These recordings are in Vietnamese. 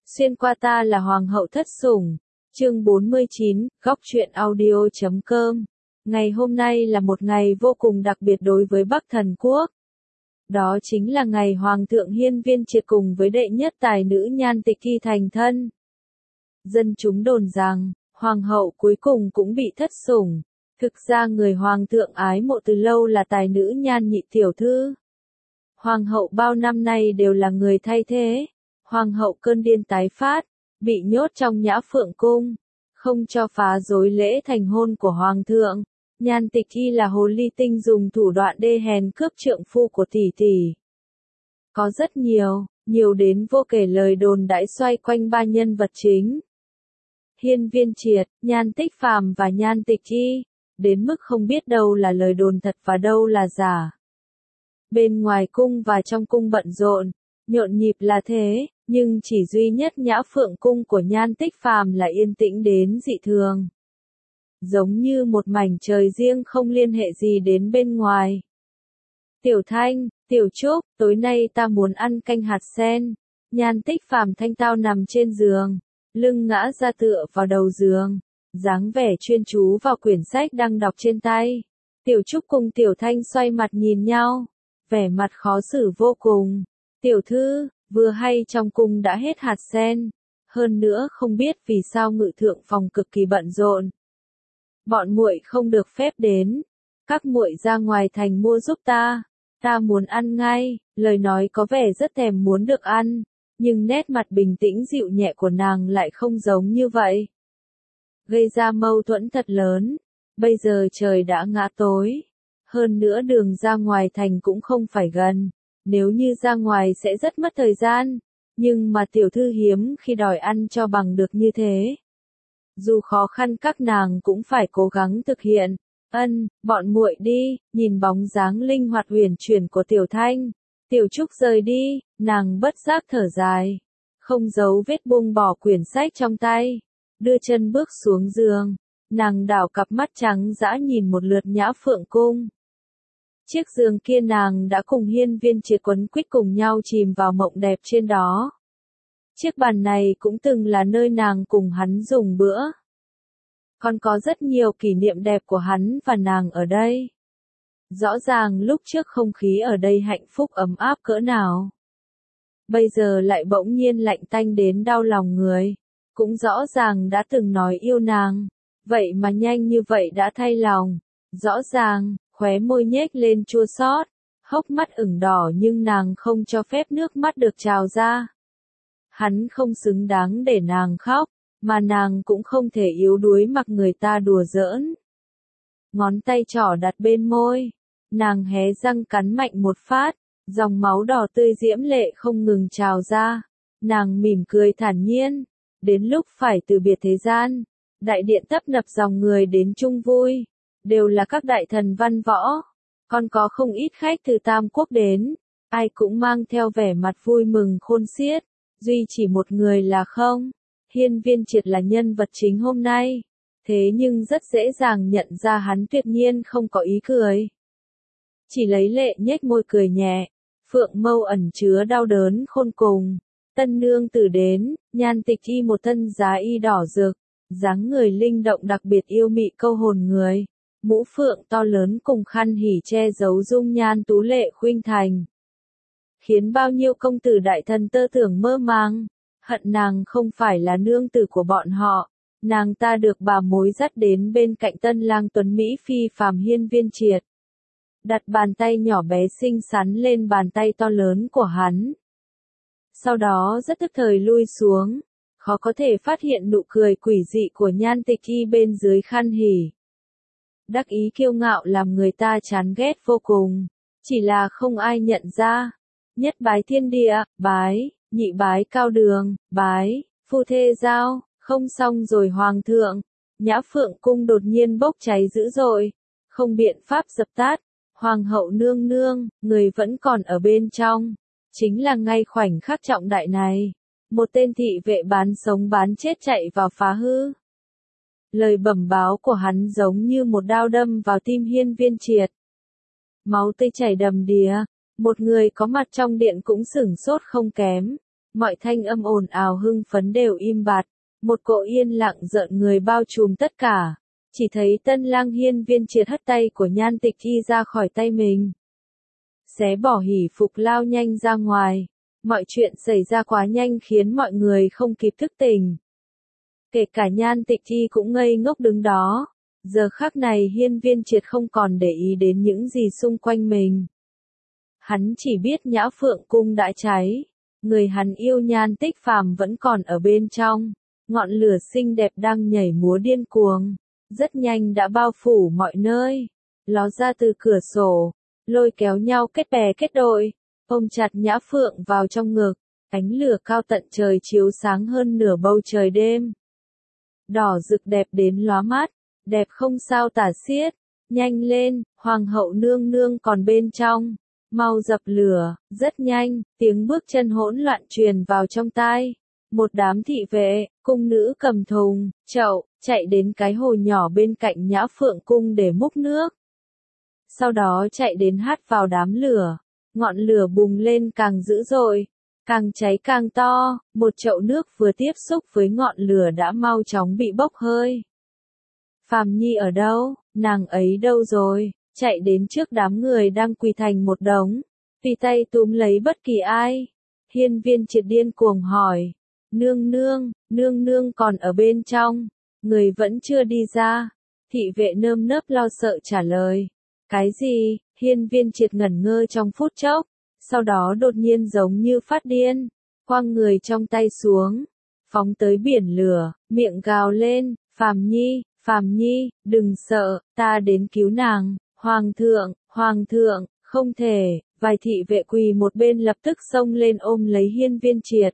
Xuyên qua ta là hoàng hậu thất sủng. Chương 49, góc truyện audio.com. Ngày hôm nay là một ngày vô cùng đặc biệt đối với Bắc Thần Quốc. Đó chính là ngày Hoàng thượng Hiên Viên Triệt cùng với đệ nhất tài nữ Nhan Tịch Thi thành thân. Dân chúng đồn rằng, Hoàng hậu cuối cùng cũng bị thất sủng. Thực ra người Hoàng thượng ái mộ từ lâu là tài nữ Nhan Nhị Tiểu Thư. Hoàng hậu bao năm nay đều là người thay thế. Hoàng hậu cơn điên tái phát, bị nhốt trong Nhã Phượng Cung, không cho phá rối lễ thành hôn của Hoàng thượng. Nhan Tịch Thi là hồ ly tinh dùng thủ đoạn đê hèn cướp trượng phu của tỷ tỷ. Có rất nhiều đến vô kể lời đồn đãi xoay quanh ba nhân vật chính. Hiên Viên Triệt, Nhan Tích Phàm và Nhan Tịch Thi, đến mức không biết đâu là lời đồn thật và đâu là giả. Bên ngoài cung và trong cung bận rộn, nhộn nhịp là thế, nhưng chỉ duy nhất Nhã Phượng Cung của Nhan Tích Phàm là yên tĩnh đến dị thường. Giống như một mảnh trời riêng không liên hệ gì đến bên ngoài. Tiểu Thanh, Tiểu Trúc, tối nay ta muốn ăn canh hạt sen. Nhan Tích Phàm thanh tao nằm trên giường, lưng ngã ra tựa vào đầu giường, dáng vẻ chuyên chú vào quyển sách đang đọc trên tay. Tiểu Trúc cùng Tiểu Thanh xoay mặt nhìn nhau, vẻ mặt khó xử vô cùng. Tiểu thư, vừa hay trong cung đã hết hạt sen, hơn nữa không biết vì sao ngự thượng phòng cực kỳ bận rộn. Bọn muội không được phép đến, các muội ra ngoài thành mua giúp ta muốn ăn ngay. Lời nói có vẻ rất thèm muốn được ăn, nhưng nét mặt bình tĩnh dịu nhẹ của nàng lại không giống như vậy. Gây ra mâu thuẫn thật lớn, bây giờ trời đã ngã tối, hơn nữa đường ra ngoài thành cũng không phải gần. Nếu như ra ngoài sẽ rất mất thời gian, nhưng mà tiểu thư hiếm khi đòi ăn cho bằng được như thế. Dù khó khăn các nàng cũng phải cố gắng thực hiện. Bọn muội đi. Nhìn bóng dáng linh hoạt huyền chuyển của Tiểu Thanh, Tiểu Trúc rời đi, nàng bất giác thở dài, không giấu vết buông bỏ quyển sách trong tay, đưa chân bước xuống giường, nàng đảo cặp mắt trắng dã nhìn một lượt Nhã Phượng Cung. Chiếc giường kia nàng đã cùng Hiên Viên Triệt quấn quýt cùng nhau chìm vào mộng đẹp trên đó. Chiếc bàn này cũng từng là nơi nàng cùng hắn dùng bữa. Còn có rất nhiều kỷ niệm đẹp của hắn và nàng ở đây. Rõ ràng lúc trước không khí ở đây hạnh phúc ấm áp cỡ nào. Bây giờ lại bỗng nhiên lạnh tanh đến đau lòng người. Cũng rõ ràng đã từng nói yêu nàng, vậy mà nhanh như vậy đã thay lòng. Rõ ràng, khóe môi nhếch lên chua xót, hốc mắt ửng đỏ nhưng nàng không cho phép nước mắt được trào ra. Hắn không xứng đáng để nàng khóc, mà nàng cũng không thể yếu đuối mặc người ta đùa giỡn. Ngón tay trỏ đặt bên môi, nàng hé răng cắn mạnh một phát, dòng máu đỏ tươi diễm lệ không ngừng trào ra. Nàng mỉm cười thản nhiên, đến lúc phải từ biệt thế gian, đại điện tấp nập dòng người đến chung vui. Đều là các đại thần văn võ, còn có không ít khách từ Tam Quốc đến, ai cũng mang theo vẻ mặt vui mừng khôn xiết, duy chỉ một người là không. Hiên Viên Triệt là nhân vật chính hôm nay, thế nhưng rất dễ dàng nhận ra hắn tuyệt nhiên không có ý cười. Chỉ lấy lệ nhếch môi cười nhẹ, phượng mâu ẩn chứa đau đớn khôn cùng. Tân nương tử đến, Nhan Tịch Thi một thân giá y đỏ rực, dáng người linh động đặc biệt yêu mị câu hồn người. Mũ phượng to lớn cùng khăn hỉ che giấu dung nhan tú lệ khuynh thành, khiến bao nhiêu công tử đại thần tơ tưởng mơ màng, hận nàng không phải là nương tử của bọn họ. Nàng ta được bà mối dắt đến bên cạnh tân lang tuấn Mỹ phi phàm Hiên Viên Triệt, đặt bàn tay nhỏ bé xinh xắn lên bàn tay to lớn của hắn. Sau đó rất tức thời lui xuống, khó có thể phát hiện nụ cười quỷ dị của Nhan Tịch Thi bên dưới khăn hỉ. Đắc ý kiêu ngạo làm người ta chán ghét vô cùng, chỉ là không ai nhận ra. Nhất bái thiên địa, bái, nhị bái cao đường, bái, phu thê giao, không xong rồi hoàng thượng. Nhã Phượng Cung đột nhiên bốc cháy dữ dội, không biện pháp dập tắt. Hoàng hậu nương nương, người vẫn còn ở bên trong. Chính là ngay khoảnh khắc trọng đại này, một tên thị vệ bán sống bán chết chạy vào phá hư. Lời bẩm báo của hắn giống như một đao đâm vào tim Hiên Viên Triệt. Máu tươi chảy đầm đìa, một người có mặt trong điện cũng sửng sốt không kém. mọi thanh âm ồn ào hưng phấn đều im bặt, một cỗ yên lặng rợn người bao trùm tất cả. Chỉ thấy Tân Lang Hiên Viên Triệt hất tay của Nhan Tịch Thi ra khỏi tay mình. Xé bỏ hỷ phục lao nhanh ra ngoài. Mọi chuyện xảy ra quá nhanh khiến mọi người không kịp thức tỉnh. Kể cả Nhan Tịch Thi cũng ngây ngốc đứng đó. Giờ khắc này Hiên Viên Triệt không còn để ý đến những gì xung quanh mình. Hắn chỉ biết Nhã Phượng Cung đã cháy. Người hắn yêu Nhan Tích Phàm vẫn còn ở bên trong. Ngọn lửa xinh đẹp đang nhảy múa điên cuồng. Rất nhanh đã bao phủ mọi nơi. Ló ra từ cửa sổ. Lôi kéo nhau kết bè kết đội. Ôm chặt Nhã Phượng vào trong ngực. Ánh lửa cao tận trời chiếu sáng hơn nửa bầu trời đêm. Đỏ rực đẹp đến lóa mắt. Đẹp không sao tả xiết. Nhanh lên, Hoàng hậu nương nương còn bên trong. Mau dập lửa. Rất nhanh, tiếng bước chân hỗn loạn truyền vào trong tai. Một đám thị vệ, cung nữ cầm thùng, chậu, chạy đến cái hồ nhỏ bên cạnh Nhã Phượng Cung để múc nước. Sau đó chạy đến hắt vào đám lửa. Ngọn lửa bùng lên càng dữ dội, càng cháy càng to, một chậu nước vừa tiếp xúc với ngọn lửa đã mau chóng bị bốc hơi. Phàm Nhi ở đâu, nàng ấy đâu rồi? Chạy đến trước đám người đang quỳ thành một đống, tùy tay túm lấy bất kỳ ai. Hiên Viên Triệt điên cuồng hỏi, nương nương còn ở bên trong, người vẫn chưa đi ra. Thị vệ nơm nớp lo sợ trả lời, cái gì? Hiên Viên Triệt ngẩn ngơ trong phút chốc, sau đó đột nhiên giống như phát điên, quăng người trong tay xuống, phóng tới biển lửa, miệng gào lên, Phàm Nhi, đừng sợ, ta đến cứu nàng. Hoàng thượng, không thể. Vài thị vệ quỳ một bên lập tức xông lên ôm lấy Hiên Viên Triệt.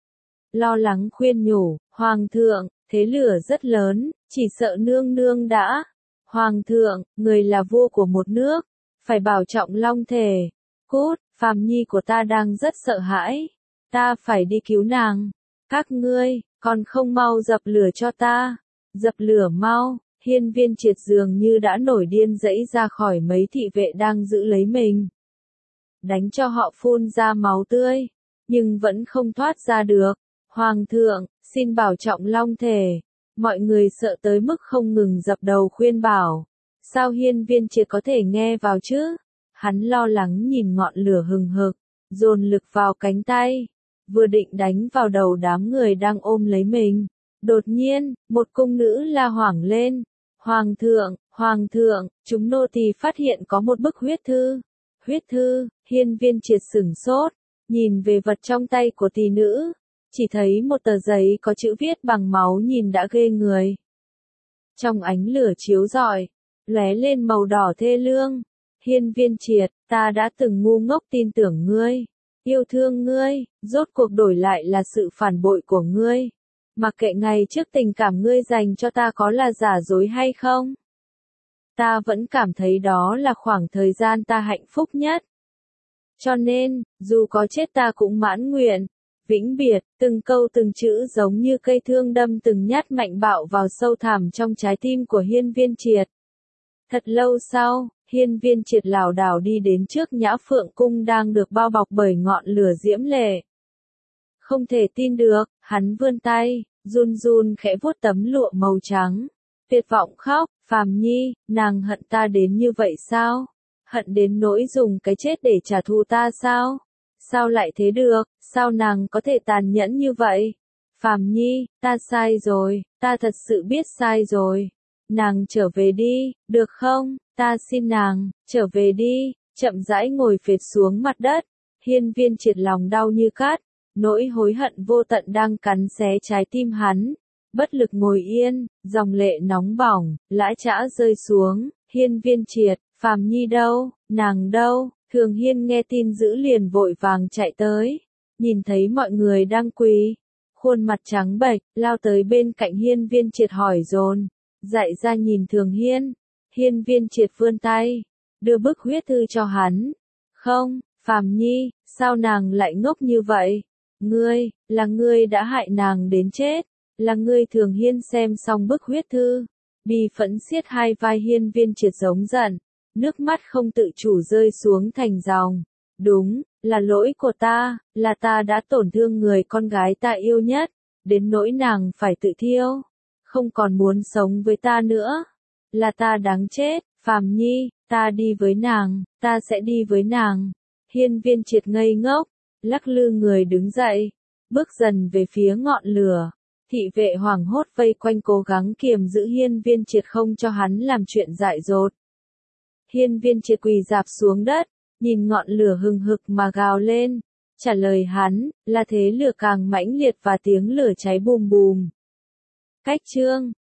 Lo lắng khuyên nhủ, Hoàng thượng, thế lửa rất lớn, chỉ sợ nương đã. Hoàng thượng, người là vua của một nước, phải bảo trọng long thể. Cút, Phàm Nhi của ta đang rất sợ hãi, ta phải đi cứu nàng. Các ngươi, còn không mau dập lửa cho ta. Dập lửa mau. Hiên Viên Triệt dường như đã nổi điên giãy ra khỏi mấy thị vệ đang giữ lấy mình. Đánh cho họ phun ra máu tươi, nhưng vẫn không thoát ra được. Hoàng thượng, xin bảo trọng long thể. Mọi người sợ tới mức không ngừng dập đầu khuyên bảo. Sao Hiên Viên Triệt có thể nghe vào chứ? Hắn lo lắng nhìn ngọn lửa hừng hực, dồn lực vào cánh tay, vừa định đánh vào đầu đám người đang ôm lấy mình. Đột nhiên, một cung nữ la hoảng lên. Hoàng thượng, chúng nô tỳ phát hiện có một bức huyết thư. Huyết thư? Hiên Viên Triệt sửng sốt, nhìn về vật trong tay của tỷ nữ, chỉ thấy một tờ giấy có chữ viết bằng máu nhìn đã ghê người. Trong ánh lửa chiếu rọi, lóe lên màu đỏ thê lương. Hiên Viên Triệt, ta đã từng ngu ngốc tin tưởng ngươi, yêu thương ngươi, rốt cuộc đổi lại là sự phản bội của ngươi. Mặc kệ ngày trước tình cảm ngươi dành cho ta có là giả dối hay không, ta vẫn cảm thấy đó là khoảng thời gian ta hạnh phúc nhất. Cho nên, dù có chết ta cũng mãn nguyện. Vĩnh biệt, từng câu từng chữ giống như cây thương đâm từng nhát mạnh bạo vào sâu thẳm trong trái tim của Hiên Viên Triệt. Thật lâu sau, Hiên Viên Triệt lảo đảo đi đến trước Nhã Phượng Cung đang được bao bọc bởi ngọn lửa diễm lệ. Không thể tin được, hắn vươn tay, run run khẽ vuốt tấm lụa màu trắng. Tuyệt vọng khóc, Phàm Nhi, nàng hận ta đến như vậy sao? Hận đến nỗi dùng cái chết để trả thù ta sao? Sao lại thế được, sao nàng có thể tàn nhẫn như vậy? Phàm Nhi, ta sai rồi, ta thật sự biết sai rồi. Nàng trở về đi, được không? Ta xin nàng, trở về đi. Chậm rãi ngồi phệt xuống mặt đất. Hiên Viên Triệt lòng đau như cắt, nỗi hối hận vô tận đang cắn xé trái tim hắn. Bất lực ngồi yên, dòng lệ nóng bỏng, lã chã rơi xuống. Hiên Viên Triệt, Phàm Nhi đâu, nàng đâu? Thường Hiên nghe tin dữ liền vội vàng chạy tới, nhìn thấy mọi người đang quỳ, khuôn mặt trắng bệch, lao tới bên cạnh Hiên Viên Triệt hỏi dồn, dại ra nhìn Thường Hiên. Hiên Viên Triệt vươn tay, đưa bức huyết thư cho hắn. Không, Phàm Nhi, sao nàng lại ngốc như vậy? Là ngươi đã hại nàng đến chết, là ngươi. Thường Hiên xem xong bức huyết thư, bi phẫn siết hai vai Hiên Viên Triệt giống giận. Nước mắt không tự chủ rơi xuống thành dòng. là lỗi của ta, là ta đã tổn thương người con gái ta yêu nhất, đến nỗi nàng phải tự thiêu, không còn muốn sống với ta nữa, là ta đáng chết, Phàm Nhi, ta đi với nàng, ta sẽ đi với nàng. Hiên Viên Triệt ngây ngốc, lắc lư người đứng dậy, bước dần về phía ngọn lửa. Thị vệ hoảng hốt vây quanh cố gắng kiềm giữ Hiên Viên Triệt không cho hắn làm chuyện dại dột. Hiên Viên Triệt quỳ rạp xuống đất, nhìn ngọn lửa hừng hực mà gào lên. Trả lời hắn, là thế lửa càng mãnh liệt và tiếng lửa cháy bùm bùm. Cách chương